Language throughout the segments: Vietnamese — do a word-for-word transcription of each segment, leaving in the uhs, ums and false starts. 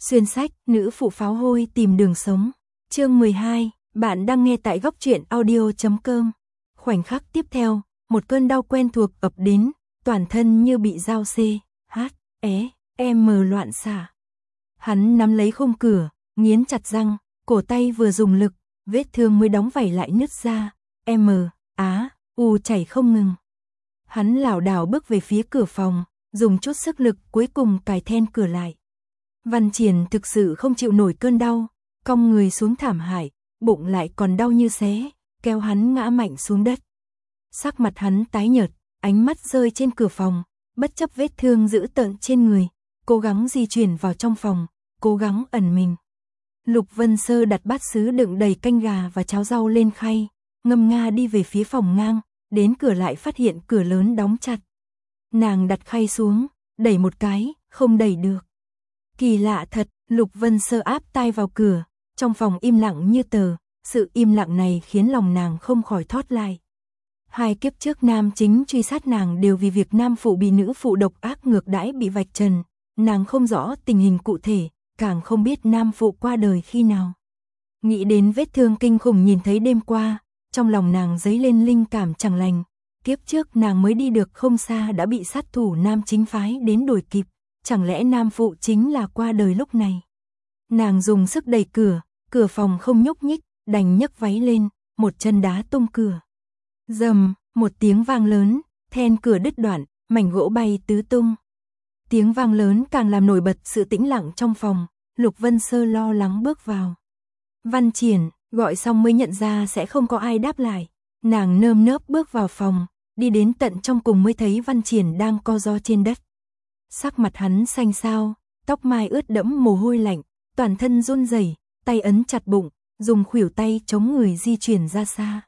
Xuyên sách, nữ phụ pháo hôi tìm đường sống. Chương mười hai, bạn đang nghe tại góc truyện audio chấm com. Khoảnh khắc tiếp theo, một cơn đau quen thuộc ập đến, toàn thân như bị dao C, H, E, M loạn xạ. Hắn nắm lấy khung cửa, nghiến chặt răng, cổ tay vừa dùng lực, vết thương mới đóng vảy lại nứt ra, M, Á, U chảy không ngừng. Hắn lảo đảo bước về phía cửa phòng, dùng chút sức lực cuối cùng cài then cửa lại. Văn Triển thực sự không chịu nổi cơn đau, cong người xuống thảm hại, bụng lại còn đau như xé, kéo hắn ngã mạnh xuống đất. Sắc mặt hắn tái nhợt, ánh mắt rơi trên cửa phòng, bất chấp vết thương dữ tợn trên người, cố gắng di chuyển vào trong phòng, cố gắng ẩn mình. Lục Vân Sơ đặt bát sứ đựng đầy canh gà và cháo rau lên khay, ngâm nga đi về phía phòng ngang, đến cửa lại phát hiện cửa lớn đóng chặt. Nàng đặt khay xuống, đẩy một cái, không đẩy được. Kỳ lạ thật, Lục Vân Sơ áp tai vào cửa, trong phòng im lặng như tờ, sự im lặng này khiến lòng nàng không khỏi thót lại. Hai kiếp trước nam chính truy sát nàng đều vì việc nam phụ bị nữ phụ độc ác ngược đãi bị vạch trần, nàng không rõ tình hình cụ thể, càng không biết nam phụ qua đời khi nào. Nghĩ đến vết thương kinh khủng nhìn thấy đêm qua, trong lòng nàng dấy lên linh cảm chẳng lành, kiếp trước nàng mới đi được không xa đã bị sát thủ nam chính phái đến đuổi kịp, chẳng lẽ nam phụ chính là qua đời lúc này. Nàng dùng sức đẩy cửa, cửa phòng không nhúc nhích, đành nhấc váy lên, một chân đá tung cửa. Rầm, một tiếng vang lớn, then cửa đứt đoạn, mảnh gỗ bay tứ tung. Tiếng vang lớn càng làm nổi bật sự tĩnh lặng trong phòng, Lục Vân Sơ lo lắng bước vào. Văn Triển, gọi xong mới nhận ra sẽ không có ai đáp lại. Nàng nơm nớp bước vào phòng, đi đến tận trong cùng mới thấy Văn Triển đang co ro trên đất. Sắc mặt hắn xanh xao, tóc mai ướt đẫm mồ hôi lạnh, toàn thân run rẩy, tay ấn chặt bụng, dùng khuỷu tay chống người di chuyển ra xa.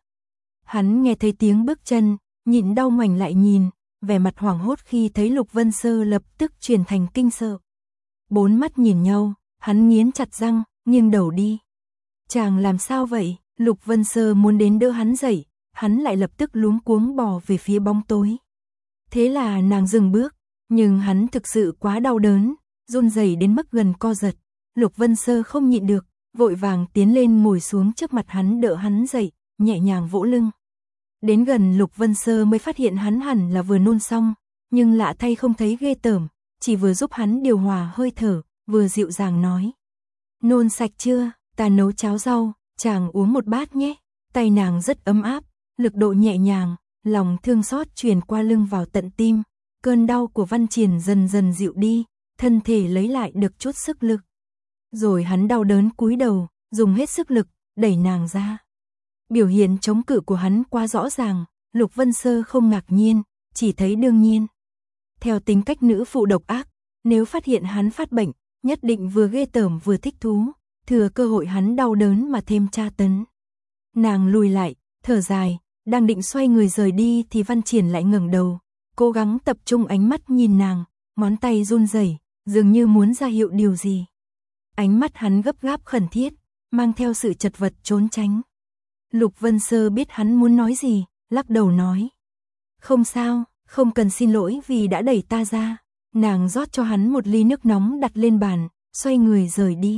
Hắn nghe thấy tiếng bước chân, nhịn đau ngoảnh lại nhìn, vẻ mặt hoảng hốt khi thấy Lục Vân Sơ lập tức chuyển thành kinh sợ. Bốn mắt nhìn nhau, hắn nghiến chặt răng, nghiêng đầu đi. Chàng làm sao vậy? Lục Vân Sơ muốn đến đỡ hắn dậy, hắn lại lập tức luống cuống bò về phía bóng tối. Thế là nàng dừng bước, nhưng hắn thực sự quá đau đớn, run rẩy đến mức gần co giật. Lục Vân Sơ không nhịn được, vội vàng tiến lên ngồi xuống trước mặt hắn đỡ hắn dậy, nhẹ nhàng vỗ lưng. Đến gần Lục Vân Sơ mới phát hiện hắn hẳn là vừa nôn xong, nhưng lạ thay không thấy ghê tởm, chỉ vừa giúp hắn điều hòa hơi thở, vừa dịu dàng nói. Nôn sạch chưa, ta nấu cháo rau, chàng uống một bát nhé. Tay nàng rất ấm áp, lực độ nhẹ nhàng, lòng thương xót truyền qua lưng vào tận tim. Cơn đau của Văn Triển dần dần dịu đi, thân thể lấy lại được chút sức lực. Rồi hắn đau đớn cúi đầu, dùng hết sức lực, đẩy nàng ra. Biểu hiện chống cự của hắn quá rõ ràng, Lục Vân Sơ không ngạc nhiên, chỉ thấy đương nhiên. Theo tính cách nữ phụ độc ác, nếu phát hiện hắn phát bệnh, nhất định vừa ghê tởm vừa thích thú, thừa cơ hội hắn đau đớn mà thêm tra tấn. Nàng lùi lại, thở dài, đang định xoay người rời đi thì Văn Triển lại ngẩng đầu, cố gắng tập trung ánh mắt nhìn nàng, ngón tay run rẩy, dường như muốn ra hiệu điều gì. Ánh mắt hắn gấp gáp khẩn thiết, mang theo sự chật vật trốn tránh. Lục Vân Sơ biết hắn muốn nói gì, lắc đầu nói. Không sao, không cần xin lỗi vì đã đẩy ta ra. Nàng rót cho hắn một ly nước nóng đặt lên bàn, xoay người rời đi.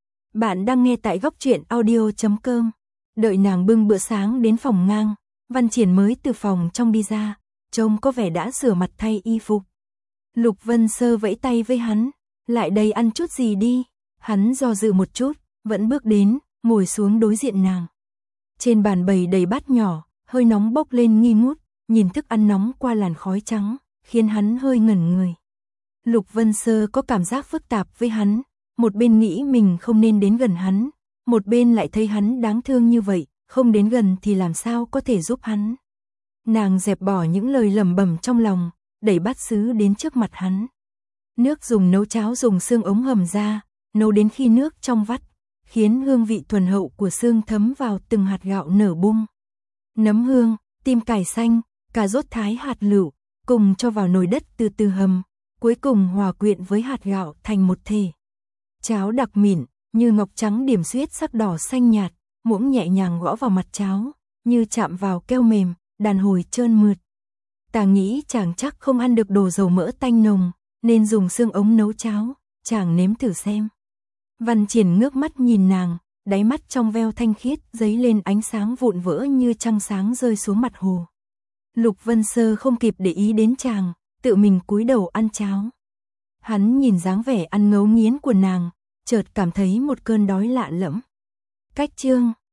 Bạn đang nghe tại góc truyện audio chấm com. Đợi nàng bưng bữa sáng đến phòng ngang, Văn Triển mới từ phòng trong đi ra, trông có vẻ đã rửa mặt thay y phục. Lục Vân Sơ vẫy tay với hắn, lại đây ăn chút gì đi. Hắn do dự một chút, vẫn bước đến, ngồi xuống đối diện nàng. Trên bàn bày đầy bát nhỏ, hơi nóng bốc lên nghi ngút, nhìn thức ăn nóng qua làn khói trắng, khiến hắn hơi ngẩn người. Lục Vân Sơ có cảm giác phức tạp với hắn, một bên nghĩ mình không nên đến gần hắn, một bên lại thấy hắn đáng thương như vậy, không đến gần thì làm sao có thể giúp hắn. Nàng dẹp bỏ những lời lẩm bẩm trong lòng, đẩy bát sứ đến trước mặt hắn. Nước dùng nấu cháo dùng xương ống hầm ra, nấu đến khi nước trong vắt, khiến hương vị thuần hậu của xương thấm vào từng hạt gạo nở bung. Nấm hương, tim cải xanh, cà rốt thái hạt lựu, cùng cho vào nồi đất từ từ hầm, cuối cùng hòa quyện với hạt gạo thành một thể. Cháo đặc mịn, như ngọc trắng điểm xuyết sắc đỏ xanh nhạt, muỗng nhẹ nhàng gõ vào mặt cháo, như chạm vào keo mềm, đàn hồi trơn mượt. Ta nghĩ chàng chắc không ăn được đồ dầu mỡ tanh nồng, nên dùng xương ống nấu cháo, chàng nếm thử xem. Văn Triển ngước mắt nhìn nàng, đáy mắt trong veo thanh khiết dấy lên ánh sáng vụn vỡ như trăng sáng rơi xuống mặt hồ. Lục Vân Sơ không kịp để ý đến chàng, tự mình cúi đầu ăn cháo. Hắn nhìn dáng vẻ ăn ngấu nghiến của nàng, chợt cảm thấy một cơn đói lạ lẫm. Cách chương